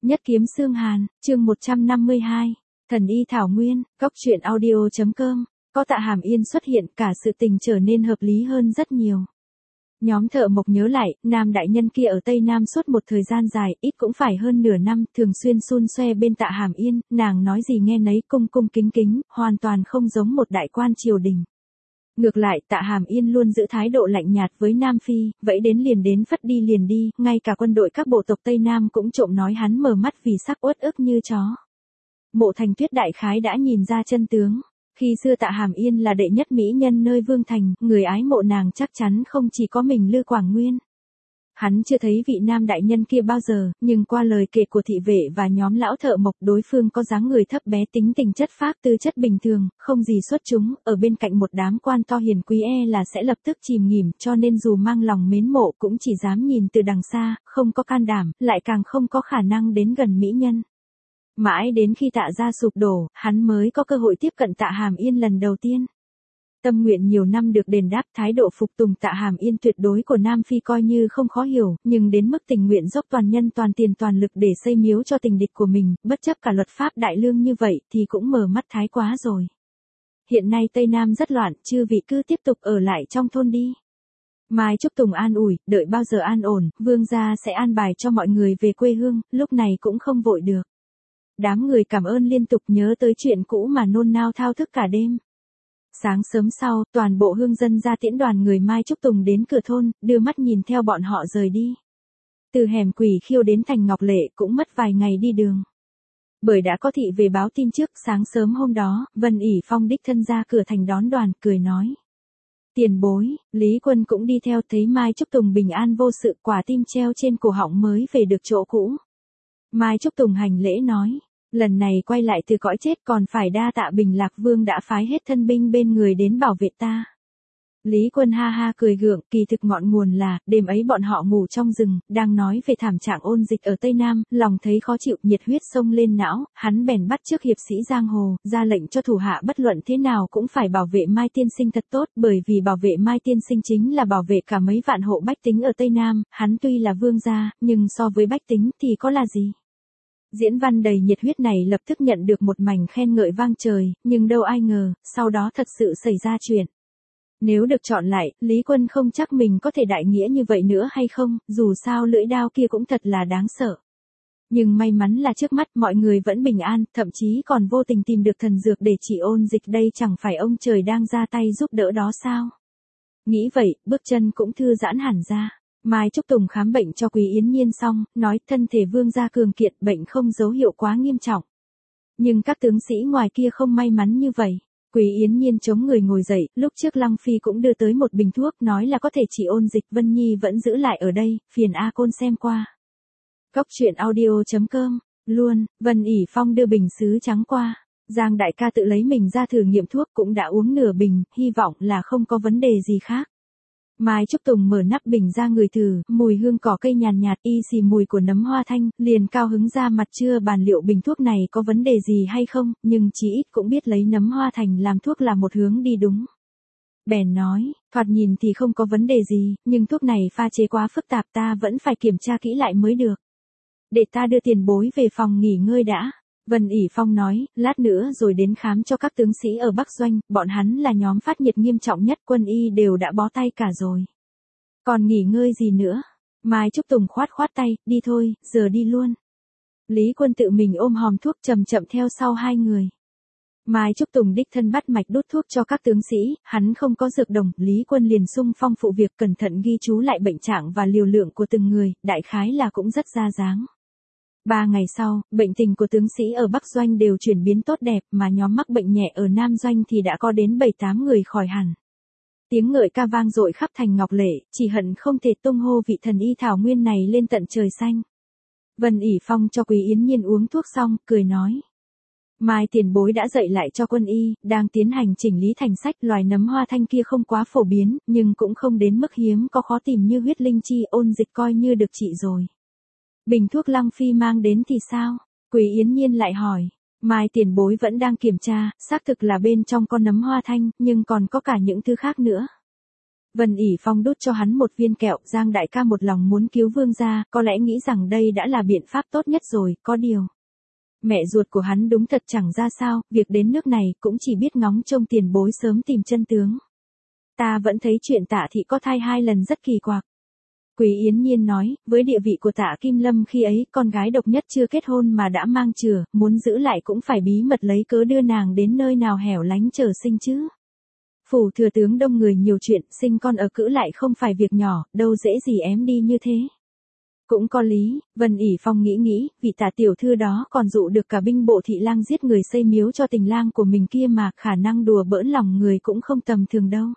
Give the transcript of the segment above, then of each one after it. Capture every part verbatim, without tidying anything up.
Nhất kiếm xương hàn, chương một trăm năm mươi hai. Thần y thảo nguyên, góc truyện audio chấm com. Có Tạ Hàm Yên xuất hiện, cả sự tình trở nên hợp lý hơn rất nhiều. Nhóm thợ mộc nhớ lại, nam đại nhân kia ở Tây Nam suốt một thời gian dài, ít cũng phải hơn nửa năm, thường xuyên xun xoe bên Tạ Hàm Yên, nàng nói gì nghe nấy, cung cung kính kính, hoàn toàn không giống một đại quan triều đình. Ngược lại, Tạ Hàm Yên luôn giữ thái độ lạnh nhạt với Nam Phi, vậy đến liền đến phất đi liền đi, ngay cả quân đội các bộ tộc Tây Nam cũng trộm nói hắn mở mắt vì sắc uất ức như chó. Mộ Thành Tuyết đại khái đã nhìn ra chân tướng. Khi xưa Tạ Hàm Yên là đệ nhất mỹ nhân nơi Vương Thành, người ái mộ nàng chắc chắn không chỉ có mình Lư Quảng Nguyên. Hắn chưa thấy vị nam đại nhân kia bao giờ, nhưng qua lời kể của thị vệ và nhóm lão thợ mộc, đối phương có dáng người thấp bé, tính tình chất phác, tư chất bình thường, không gì xuất chúng, ở bên cạnh một đám quan to hiền quý e là sẽ lập tức chìm nghỉm, cho nên dù mang lòng mến mộ cũng chỉ dám nhìn từ đằng xa, không có can đảm, lại càng không có khả năng đến gần mỹ nhân. Mãi đến khi Tạ gia sụp đổ, hắn mới có cơ hội tiếp cận Tạ Hàm Yên lần đầu tiên. Tâm nguyện nhiều năm được đền đáp, thái độ phục tùng Tạ Hàm Yên tuyệt đối của Nam Phi coi như không khó hiểu, nhưng đến mức tình nguyện dốc toàn nhân toàn tiền toàn lực để xây miếu cho tình địch của mình, bất chấp cả luật pháp đại lương như vậy thì cũng mở mắt thái quá rồi. Hiện nay Tây Nam rất loạn, chư vị cứ tiếp tục ở lại trong thôn đi. Mai Trúc Tùng an ủi, đợi bao giờ an ổn, vương gia sẽ an bài cho mọi người về quê hương, lúc này cũng không vội được. Đám người cảm ơn liên tục, nhớ tới chuyện cũ mà nôn nao thao thức cả đêm. Sáng sớm sau, toàn bộ hương dân ra tiễn đoàn người Mai Trúc Tùng đến cửa thôn, đưa mắt nhìn theo bọn họ rời đi. Từ hẻm Quỷ Khiêu đến thành Ngọc Lệ cũng mất vài ngày đi đường. Bởi đã có thị về báo tin trước, sáng sớm hôm đó, Vân ỉ Phong đích thân ra cửa thành đón đoàn, cười nói. Tiền bối, Lý Quân cũng đi theo, thấy Mai Trúc Tùng bình an vô sự, quả tim treo trên cổ họng mới về được chỗ cũ. Mai Trúc Tùng hành lễ nói. Lần này quay lại từ cõi chết còn phải đa tạ Bình Lạc Vương đã phái hết thân binh bên người đến bảo vệ ta. Lý Quân ha ha cười gượng, kỳ thực ngọn nguồn là, đêm ấy bọn họ ngủ trong rừng, đang nói về thảm trạng ôn dịch ở Tây Nam, lòng thấy khó chịu, nhiệt huyết sông lên não, hắn bèn bắt chước hiệp sĩ giang hồ, ra lệnh cho thủ hạ bất luận thế nào cũng phải bảo vệ Mai tiên sinh thật tốt, bởi vì bảo vệ Mai tiên sinh chính là bảo vệ cả mấy vạn hộ bách tính ở Tây Nam, hắn tuy là vương gia, nhưng so với bách tính thì có là gì? Diễn văn đầy nhiệt huyết này lập tức nhận được một mảnh khen ngợi vang trời, nhưng đâu ai ngờ, sau đó thật sự xảy ra chuyện. Nếu được chọn lại, Lý Quân không chắc mình có thể đại nghĩa như vậy nữa hay không, dù sao lưỡi đao kia cũng thật là đáng sợ. Nhưng may mắn là trước mắt mọi người vẫn bình an, thậm chí còn vô tình tìm được thần dược để trị ôn dịch, đây chẳng phải ông trời đang ra tay giúp đỡ đó sao? Nghĩ vậy, bước chân cũng thư giãn hẳn ra. Mai Trúc Tùng khám bệnh cho Quý Yến Nhiên xong, nói thân thể vương gia cường kiện, bệnh không dấu hiệu quá nghiêm trọng. Nhưng các tướng sĩ ngoài kia không may mắn như vậy. Quý Yến Nhiên chống người ngồi dậy, lúc trước Lăng Phi cũng đưa tới một bình thuốc, nói là có thể trị ôn dịch, Vân Nhi vẫn giữ lại ở đây, phiền A Côn xem qua. Góc truyện audio chấm com, luôn, Vân ỉ Phong đưa bình sứ trắng qua. Giang đại ca tự lấy mình ra thử nghiệm thuốc cũng đã uống nửa bình, hy vọng là không có vấn đề gì khác. Mai Trúc Tùng mở nắp bình ra người thử, mùi hương cỏ cây nhàn nhạt, y xì mùi của nấm hoa thanh, liền cao hứng ra mặt chưa bàn liệu bình thuốc này có vấn đề gì hay không, nhưng chí ít cũng biết lấy nấm hoa thành làm thuốc là một hướng đi đúng. Bèn nói, thoạt nhìn thì không có vấn đề gì, nhưng thuốc này pha chế quá phức tạp, ta vẫn phải kiểm tra kỹ lại mới được. Để ta đưa tiền bối về phòng nghỉ ngơi đã. Vân ỉ Phong nói, lát nữa rồi đến khám cho các tướng sĩ ở Bắc Doanh, bọn hắn là nhóm phát nhiệt nghiêm trọng nhất, quân y đều đã bó tay cả rồi. Còn nghỉ ngơi gì nữa? Mai Trúc Tùng khoát khoát tay, đi thôi, giờ đi luôn. Lý Quân tự mình ôm hòm thuốc chậm chậm theo sau hai người. Mai Trúc Tùng đích thân bắt mạch đút thuốc cho các tướng sĩ, hắn không có dược đồng, Lý Quân liền xung phong phụ việc cẩn thận ghi chú lại bệnh trạng và liều lượng của từng người, đại khái là cũng rất ra dáng. Ba ngày sau, bệnh tình của tướng sĩ ở Bắc Doanh đều chuyển biến tốt đẹp, mà nhóm mắc bệnh nhẹ ở Nam Doanh thì đã có đến bảy tám người khỏi hẳn. Tiếng ngợi ca vang dội khắp thành Ngọc Lệ, chỉ hận không thể tung hô vị thần y thảo nguyên này lên tận trời xanh. Vân ỉ Phong cho Quý Yến Nhiên uống thuốc xong, cười nói. Mai tiền bối đã dạy lại cho quân y, đang tiến hành chỉnh lý thành sách, loài nấm hoa thanh kia không quá phổ biến, nhưng cũng không đến mức hiếm có khó tìm như huyết linh chi, ôn dịch coi như được trị rồi. Bình thuốc Lăng Phi mang đến thì sao? Quý Yến Nhiên lại hỏi. Mai tiền bối vẫn đang kiểm tra, xác thực là bên trong con nấm hoa thanh, nhưng còn có cả những thứ khác nữa. Vân ỉ Phong đút cho hắn một viên kẹo, Giang đại ca một lòng muốn cứu vương gia, có lẽ nghĩ rằng đây đã là biện pháp tốt nhất rồi, có điều. Mẹ ruột của hắn đúng thật chẳng ra sao, việc đến nước này cũng chỉ biết ngóng trông tiền bối sớm tìm chân tướng. Ta vẫn thấy chuyện Tạ thị có thai hai lần rất kỳ quặc. Quý Yến Nhiên nói, với địa vị của Tạ Kim Lâm khi ấy, con gái độc nhất chưa kết hôn mà đã mang chừa, muốn giữ lại cũng phải bí mật lấy cớ đưa nàng đến nơi nào hẻo lánh chờ sinh chứ. Phủ thừa tướng đông người nhiều chuyện, sinh con ở cữ lại không phải việc nhỏ, đâu dễ gì ém đi như thế. Cũng có lý, Vân ỉ Phong nghĩ nghĩ, vị Tạ tiểu thư đó còn dụ được cả binh bộ thị lang giết người xây miếu cho tình lang của mình kia mà, khả năng đùa bỡn lòng người cũng không tầm thường đâu.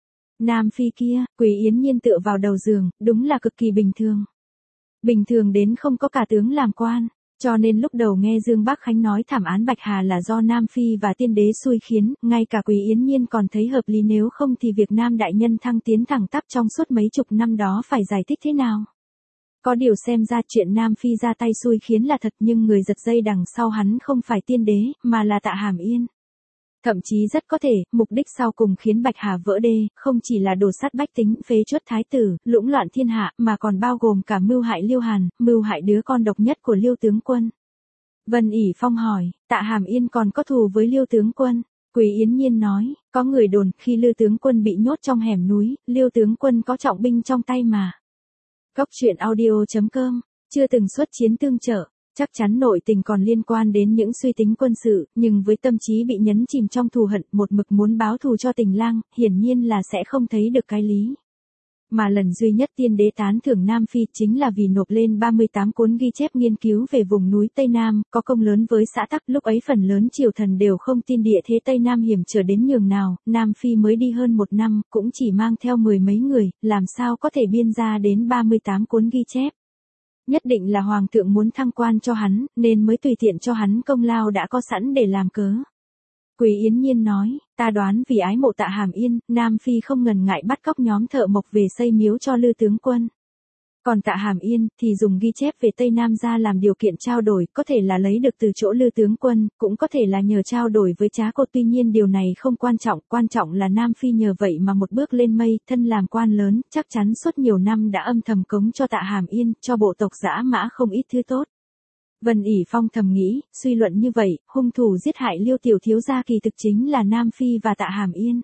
Nam Phi kia, Quý Yến Nhiên tựa vào đầu giường, đúng là cực kỳ bình thường. Bình thường đến không có cả tướng làm quan, cho nên lúc đầu nghe Dương Bắc Khánh nói thảm án Bạch Hà là do Nam Phi và tiên đế xui khiến, ngay cả Quý Yến Nhiên còn thấy hợp lý, nếu không thì việc Nam đại nhân thăng tiến thẳng tắp trong suốt mấy chục năm đó phải giải thích thế nào. Có điều xem ra chuyện Nam Phi ra tay xui khiến là thật, nhưng người giật dây đằng sau hắn không phải tiên đế, mà là Tạ Hàm Yên. Thậm chí rất có thể, mục đích sau cùng khiến Bạch Hà vỡ đê, không chỉ là đổ sát bách tính, phế truất thái tử, lũng loạn thiên hạ, mà còn bao gồm cả mưu hại Liêu Hàn, mưu hại đứa con độc nhất của Liêu tướng quân. Vân ỉ Phong hỏi, Tạ Hàm Yên còn có thù với Liêu tướng quân? Quý Yến Nhiên nói, có người đồn, khi Liêu tướng quân bị nhốt trong hẻm núi, Liêu tướng quân có trọng binh trong tay mà. Góc truyện audio chấm com, chưa từng xuất chiến tương trợ. Chắc chắn nội tình còn liên quan đến những suy tính quân sự, nhưng với tâm trí bị nhấn chìm trong thù hận, một mực muốn báo thù cho tình lang, hiển nhiên là sẽ không thấy được cái lý. Mà lần duy nhất tiên đế tán thưởng Nam Phi chính là vì nộp lên ba mươi tám cuốn ghi chép nghiên cứu về vùng núi Tây Nam, có công lớn với xã tắc. Lúc ấy phần lớn triều thần đều không tin địa thế Tây Nam hiểm trở đến nhường nào, Nam Phi mới đi hơn một năm, cũng chỉ mang theo mười mấy người, làm sao có thể biên ra đến ba mươi tám cuốn ghi chép. Nhất định là hoàng thượng muốn thăng quan cho hắn, nên mới tùy tiện cho hắn công lao đã có sẵn để làm cớ. Quý Yến Nhiên nói, ta đoán vì ái mộ Tạ Hàm Yên, Nam Phi không ngần ngại bắt cóc nhóm thợ mộc về xây miếu cho Lư tướng quân. Còn Tạ Hàm Yên thì dùng ghi chép về Tây Nam ra làm điều kiện trao đổi, có thể là lấy được từ chỗ Lư tướng quân, cũng có thể là nhờ trao đổi với Trá Cột. Tuy nhiên điều này không quan trọng, quan trọng là Nam Phi nhờ vậy mà một bước lên mây, thân làm quan lớn, chắc chắn suốt nhiều năm đã âm thầm cống cho Tạ Hàm Yên, cho bộ tộc Dã Mã không ít thứ tốt. Vân ỉ Phong thầm nghĩ, suy luận như vậy, hung thủ giết hại Liêu tiểu thiếu gia kỳ thực chính là Nam Phi và Tạ Hàm Yên.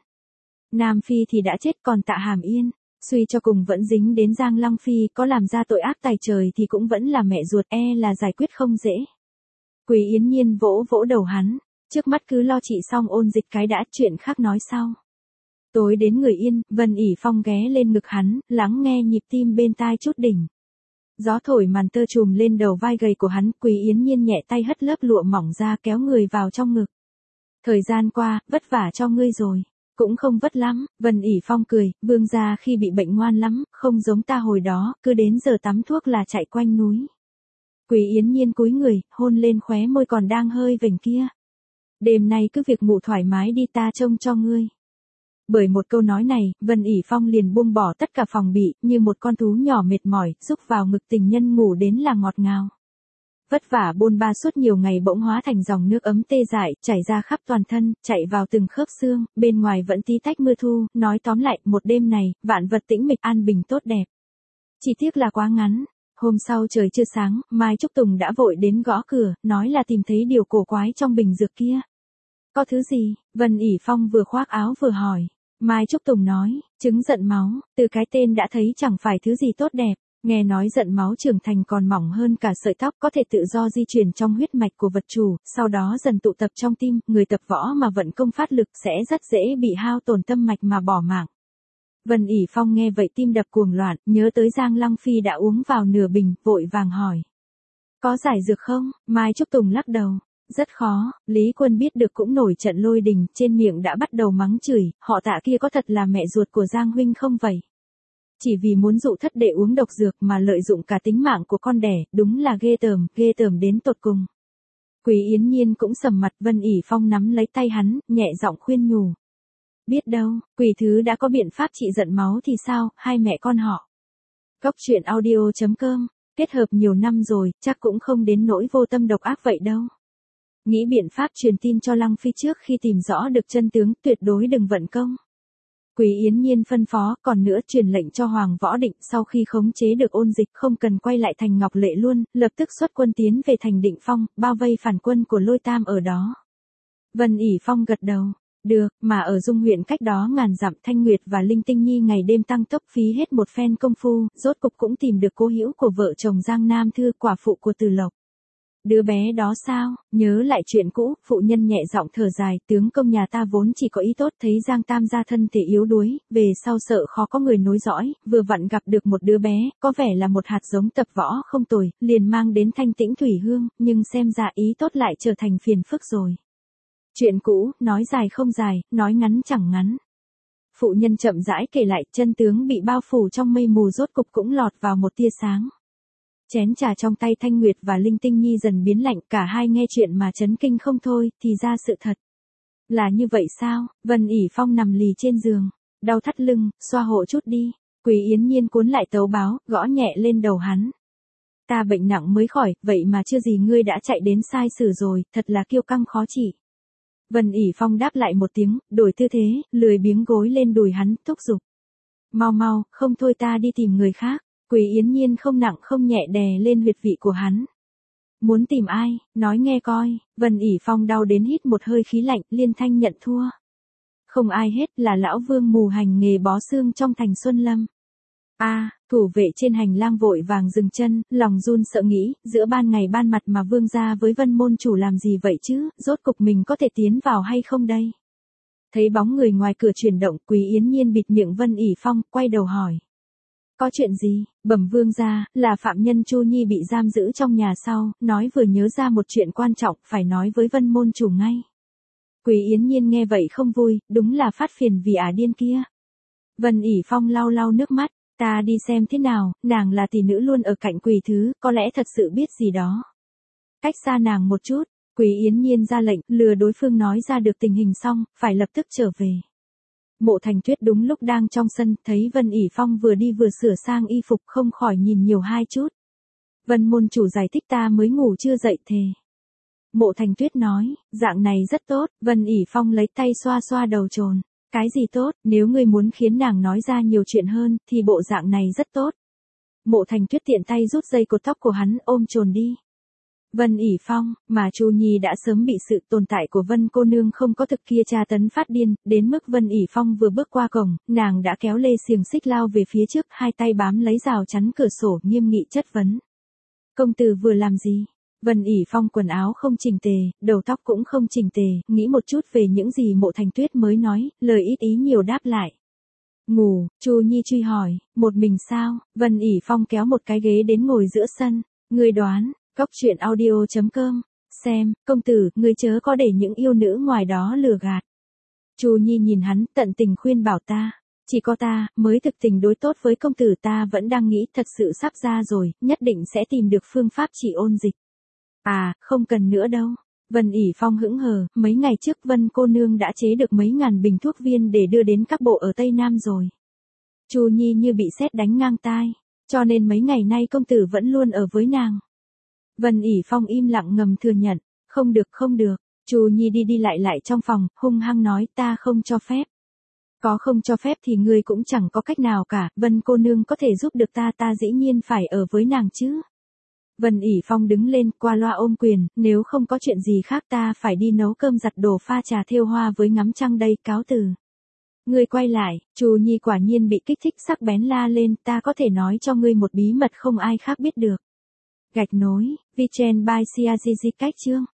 Nam Phi thì đã chết, còn Tạ Hàm Yên, suy cho cùng vẫn dính đến Giang Long Phi, có làm ra tội ác tày trời thì cũng vẫn là mẹ ruột, e là giải quyết không dễ. Quý Yến Nhiên vỗ vỗ đầu hắn, trước mắt cứ lo trị xong ôn dịch cái đã, chuyện khác nói sau. Tối đến người yên, Vân ỉ Phong ghé lên ngực hắn, lắng nghe nhịp tim bên tai chút đỉnh. Gió thổi màn tơ trùm lên đầu vai gầy của hắn, Quý Yến Nhiên nhẹ tay hất lớp lụa mỏng ra kéo người vào trong ngực. Thời gian qua, vất vả cho ngươi rồi. Cũng không vất lắm, Vân ỉ Phong cười, vương gia khi bị bệnh ngoan lắm, không giống ta hồi đó, cứ đến giờ tắm thuốc là chạy quanh núi. Quý Yến Nhiên cúi người, hôn lên khóe môi còn đang hơi vểnh kia. Đêm nay cứ việc ngủ thoải mái đi, ta trông cho ngươi. Bởi một câu nói này, Vân ỉ Phong liền buông bỏ tất cả phòng bị, như một con thú nhỏ mệt mỏi, rúc vào ngực tình nhân ngủ đến là ngọt ngào. Vất vả bôn ba suốt nhiều ngày bỗng hóa thành dòng nước ấm tê dại, chảy ra khắp toàn thân, chạy vào từng khớp xương, bên ngoài vẫn tí tách mưa thu, nói tóm lại, một đêm này, vạn vật tĩnh mịch an bình tốt đẹp. Chỉ tiếc là quá ngắn. Hôm sau trời chưa sáng, Mai Trúc Tùng đã vội đến gõ cửa, nói là tìm thấy điều cổ quái trong bình dược kia. Có thứ gì? Vân ỉ Phong vừa khoác áo vừa hỏi. Mai Trúc Tùng nói, trứng giận máu, từ cái tên đã thấy chẳng phải thứ gì tốt đẹp. Nghe nói giận máu trưởng thành còn mỏng hơn cả sợi tóc, có thể tự do di chuyển trong huyết mạch của vật chủ, sau đó dần tụ tập trong tim, người tập võ mà vận công phát lực sẽ rất dễ bị hao tổn tâm mạch mà bỏ mạng. Vân ỉ Phong nghe vậy tim đập cuồng loạn, nhớ tới Giang Long Phi đã uống vào nửa bình, vội vàng hỏi. Có giải dược không? Mai Trúc Tùng lắc đầu. Rất khó, Lý Quân biết được cũng nổi trận lôi đình, trên miệng đã bắt đầu mắng chửi, họ Tạ kia có thật là mẹ ruột của Giang huynh không vậy? Chỉ vì muốn dụ thất đệ uống độc dược mà lợi dụng cả tính mạng của con đẻ, đúng là ghê tởm, ghê tởm đến tột cùng. Quý Yến Nhiên cũng sầm mặt, Vân ỉ Phong nắm lấy tay hắn, nhẹ giọng khuyên nhủ. Biết đâu, quỷ thứ đã có biện pháp trị giận máu thì sao, hai mẹ con họ. Góc truyện audio chấm com, kết hợp nhiều năm rồi, chắc cũng không đến nỗi vô tâm độc ác vậy đâu. Nghĩ biện pháp truyền tin cho Lăng Phi trước khi tìm rõ được chân tướng, tuyệt đối đừng vận công. Quý Yến Nhiên phân phó, còn nữa truyền lệnh cho Hoàng Võ Định sau khi khống chế được ôn dịch không cần quay lại thành Ngọc Lệ luôn, lập tức xuất quân tiến về thành Định Phong, bao vây phản quân của Lôi Tam ở đó. Vân ỉ Phong gật đầu. Được, mà ở Dung huyện cách đó ngàn dặm Thanh Nguyệt và Linh Tinh Nhi ngày đêm tăng tốc phí hết một phen công phu, rốt cục cũng tìm được cố hữu của vợ chồng Giang Nam Thư, quả phụ của Từ Lộc. Đứa bé đó sao, nhớ lại chuyện cũ, phụ nhân nhẹ giọng thở dài, tướng công nhà ta vốn chỉ có ý tốt, thấy Giang Tam gia thân thể yếu đuối, về sau sợ khó có người nối dõi, vừa vặn gặp được một đứa bé, có vẻ là một hạt giống tập võ không tồi, liền mang đến Thanh Tĩnh Thủy Hương, nhưng xem ra ý tốt lại trở thành phiền phức rồi. Chuyện cũ, nói dài không dài, nói ngắn chẳng ngắn. Phụ nhân chậm rãi kể lại, chân tướng bị bao phủ trong mây mù rốt cục cũng lọt vào một tia sáng. Chén trà trong tay Thanh Nguyệt và Linh Tinh Nhi dần biến lạnh, cả hai nghe chuyện mà chấn kinh không thôi, thì ra sự thật. Là như vậy sao? Vân ỉ Phong nằm lì trên giường, đau thắt lưng, xoa hộ chút đi. Quý Yến Nhiên cuốn lại tấu báo, gõ nhẹ lên đầu hắn. Ta bệnh nặng mới khỏi, vậy mà chưa gì ngươi đã chạy đến sai sử rồi, thật là kiêu căng khó trị. Vân ỉ Phong đáp lại một tiếng, đổi tư thế, lười biếng gối lên đùi hắn, thúc giục. Mau mau, không thôi ta đi tìm người khác. Quý Yến Nhiên không nặng không nhẹ đè lên huyệt vị của hắn. Muốn tìm ai, nói nghe coi. Vân ỉ Phong đau đến hít một hơi khí lạnh, liên thanh nhận thua. Không ai hết, là lão Vương mù hành nghề bó xương trong thành Xuân Lâm. A, à, thủ vệ trên hành lang vội vàng dừng chân, lòng run sợ nghĩ, giữa ban ngày ban mặt mà Vương gia với Vân môn chủ làm gì vậy chứ, rốt cục mình có thể tiến vào hay không đây? Thấy bóng người ngoài cửa chuyển động, Quý Yến Nhiên bịt miệng Vân ỉ Phong, quay đầu hỏi. Có chuyện gì? Bẩm Vương gia, là phạm nhân Chu Nhi bị giam giữ trong nhà sau, nói vừa nhớ ra một chuyện quan trọng, phải nói với Vân môn chủ ngay. Quý Yến Nhiên nghe vậy không vui, đúng là phát phiền vì ả điên kia. Vân ỉ Phong lau lau nước mắt, ta đi xem thế nào, nàng là tỷ nữ luôn ở cạnh Quỳ Thứ, có lẽ thật sự biết gì đó. Cách xa nàng một chút, Quý Yến Nhiên ra lệnh, lừa đối phương nói ra được tình hình xong, phải lập tức trở về. Mộ Thành Tuyết đúng lúc đang trong sân, thấy Vân ỉ Phong vừa đi vừa sửa sang y phục không khỏi nhìn nhiều hai chút. Vân môn chủ giải thích ta mới ngủ chưa dậy thề. Mộ Thành Tuyết nói, dạng này rất tốt, Vân ỉ Phong lấy tay xoa xoa đầu trồn. Cái gì tốt, nếu ngươi muốn khiến nàng nói ra nhiều chuyện hơn, thì bộ dạng này rất tốt. Mộ Thành Tuyết tiện tay rút dây cột tóc của hắn, ôm trồn đi. Vân ỉ Phong, mà Chu Nhi đã sớm bị sự tồn tại của Vân cô nương không có thực kia tra tấn phát điên, đến mức Vân ỉ Phong vừa bước qua cổng, nàng đã kéo lê xiềng xích lao về phía trước, hai tay bám lấy rào chắn cửa sổ, nghiêm nghị chất vấn. Công tử vừa làm gì? Vân ỉ Phong quần áo không chỉnh tề, đầu tóc cũng không chỉnh tề, nghĩ một chút về những gì Mộ Thành Tuyết mới nói, lời ít ý nhiều đáp lại. Ngủ, Chu Nhi truy hỏi, một mình sao? Vân ỉ Phong kéo một cái ghế đến ngồi giữa sân, ngươi đoán. Cóc truyện audio chấm com, xem, công tử, ngươi chớ có để những yêu nữ ngoài đó lừa gạt. Chu Nhi nhìn hắn, tận tình khuyên bảo ta, chỉ có ta, mới thực tình đối tốt với công tử, ta vẫn đang nghĩ thật sự sắp ra rồi, nhất định sẽ tìm được phương pháp trị ôn dịch. À, không cần nữa đâu. Vân ỉ Phong hững hờ, mấy ngày trước Vân cô nương đã chế được mấy ngàn bình thuốc viên để đưa đến các bộ ở Tây Nam rồi. Chu Nhi như bị sét đánh ngang tai, cho nên mấy ngày nay công tử vẫn luôn ở với nàng. Vân ỉ Phong im lặng ngầm thừa nhận, không được không được, Chu Nhi đi đi lại lại trong phòng, hung hăng nói ta không cho phép. Có không cho phép thì ngươi cũng chẳng có cách nào cả, Vân cô nương có thể giúp được ta, ta dĩ nhiên phải ở với nàng chứ. Vân ỉ Phong đứng lên, qua loa ôm quyền, nếu không có chuyện gì khác ta phải đi nấu cơm giặt đồ pha trà thêu hoa với ngắm trăng đây, cáo từ. Ngươi quay lại, Chu Nhi quả nhiên bị kích thích sắc bén la lên, ta có thể nói cho ngươi một bí mật không ai khác biết được. Gạch nối, Vichen by Siazizi cách chương.